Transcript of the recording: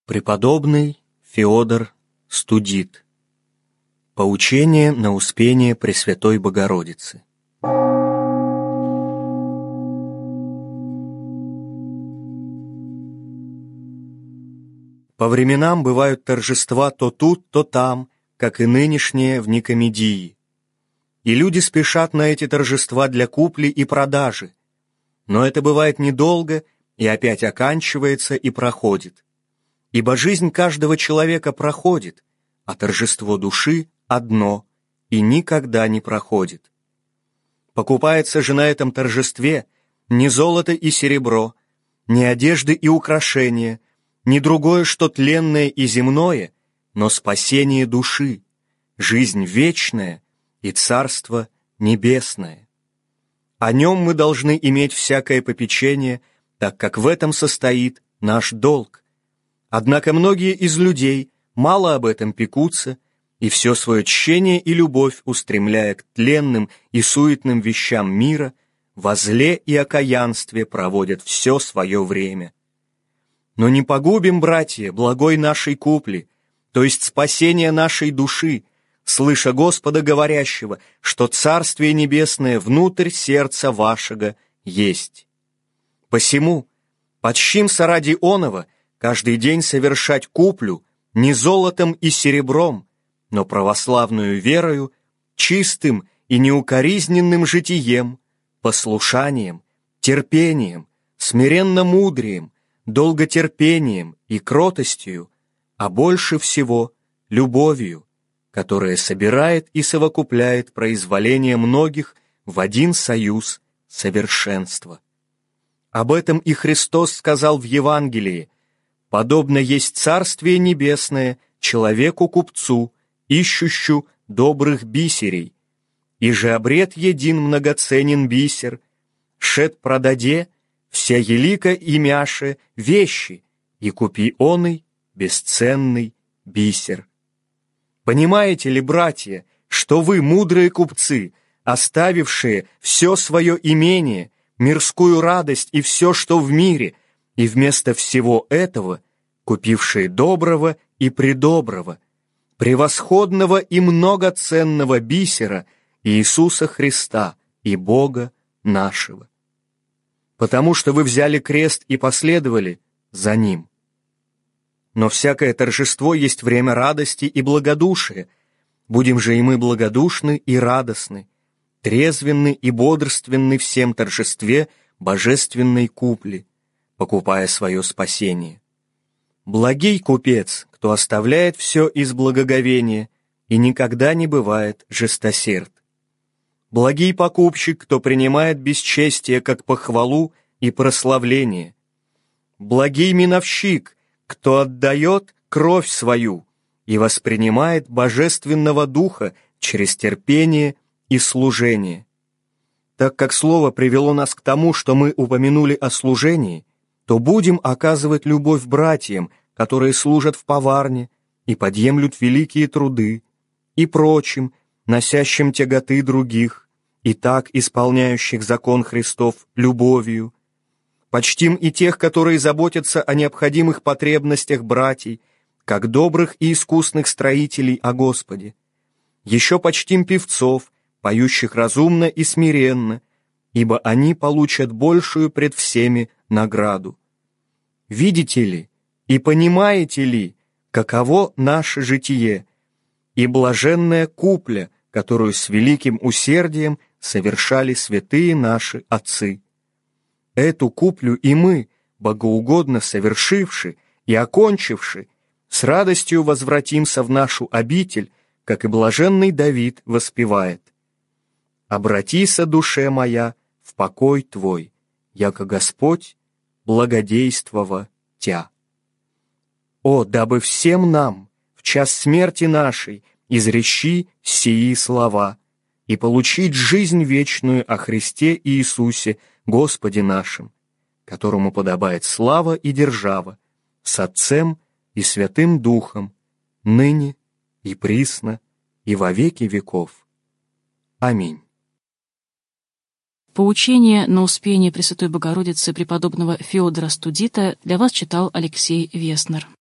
Преподобный Феодор Студит. Поучение на Успение Пресвятой Богородицы. По временам бывают торжества то тут, то там, как и нынешнее в Никомедии. И люди спешат на эти торжества для купли и продажи. Но это бывает недолго и опять оканчивается и проходит. Ибо жизнь каждого человека проходит, а торжество души одно и никогда не проходит. Покупается же на этом торжестве не золото и серебро, не одежды и украшения, не другое, что тленное и земное, но спасение души, жизнь вечная и Царство Небесное. О нем мы должны иметь всякое попечение, так как в этом состоит наш долг. Однако многие из людей мало об этом пекутся, и все свое тщение и любовь, устремляя к тленным и суетным вещам мира, во зле и окаянстве проводят все свое время. Но не погубим, братья, благой нашей купли, то есть спасения нашей души, слыша Господа говорящего, что Царствие Небесное внутрь сердца вашего есть. Посему почтимся ради оного каждый день совершать куплю не золотом и серебром, но православную верою, чистым и неукоризненным житием, послушанием, терпением, смиренно-мудрием, долготерпением и кротостью, а больше всего любовью, которая собирает и совокупляет произволение многих в один союз совершенства. Об этом и Христос сказал в Евангелии: «Подобно есть Царствие Небесное человеку-купцу, ищущу добрых бисерей, и же обред един многоценен бисер, шед продаде вся елика и мяше вещи, и купи оный бесценный бисер». Понимаете ли, братья, что вы, мудрые купцы, оставившие все свое имение, мирскую радость и все, что в мире, и вместо всего этого купившие доброго и предоброго, превосходного и многоценного бисера Иисуса Христа и Бога нашего? Потому что вы взяли крест и последовали за Ним. Но всякое торжество есть время радости и благодушия. Будем же и мы благодушны и радостны, трезвенны и бодрственны всем торжестве божественной купли, покупая свое спасение. Благий купец, кто оставляет все из благоговения и никогда не бывает жестосерд. Благий покупщик, кто принимает бесчестие как похвалу и прославление. Благий миновщик, кто отдает кровь свою и воспринимает божественного духа через терпение и служение. Так как слово привело нас к тому, что мы упомянули о служении, то будем оказывать любовь братьям, которые служат в поварне и подъемлют великие труды, и прочим, носящим тяготы других, и так исполняющих закон Христов любовью. Почтим и тех, которые заботятся о необходимых потребностях братьев, как добрых и искусных строителей о Господе. Еще почтим певцов, поющих разумно и смиренно, ибо они получат большую пред всеми награду. Видите ли и понимаете ли, каково наше житие, и блаженная купля, которую с великим усердием совершали святые наши отцы? Эту куплю и мы, богоугодно совершивши и окончивши, с радостью возвратимся в нашу обитель, как и блаженный Давид воспевает: «Обратися, душе моя, в покой твой, яко Господь благодействова тя». О, дабы всем нам в час смерти нашей изрещи сии слова и получить жизнь вечную о Христе Иисусе, Господе нашим, которому подобает слава и держава, с Отцем и Святым Духом, ныне и присно и во веки веков. Аминь. Поучение на Успение Пресвятой Богородицы преподобного Феодора Студита для вас читал Алексей Веснер.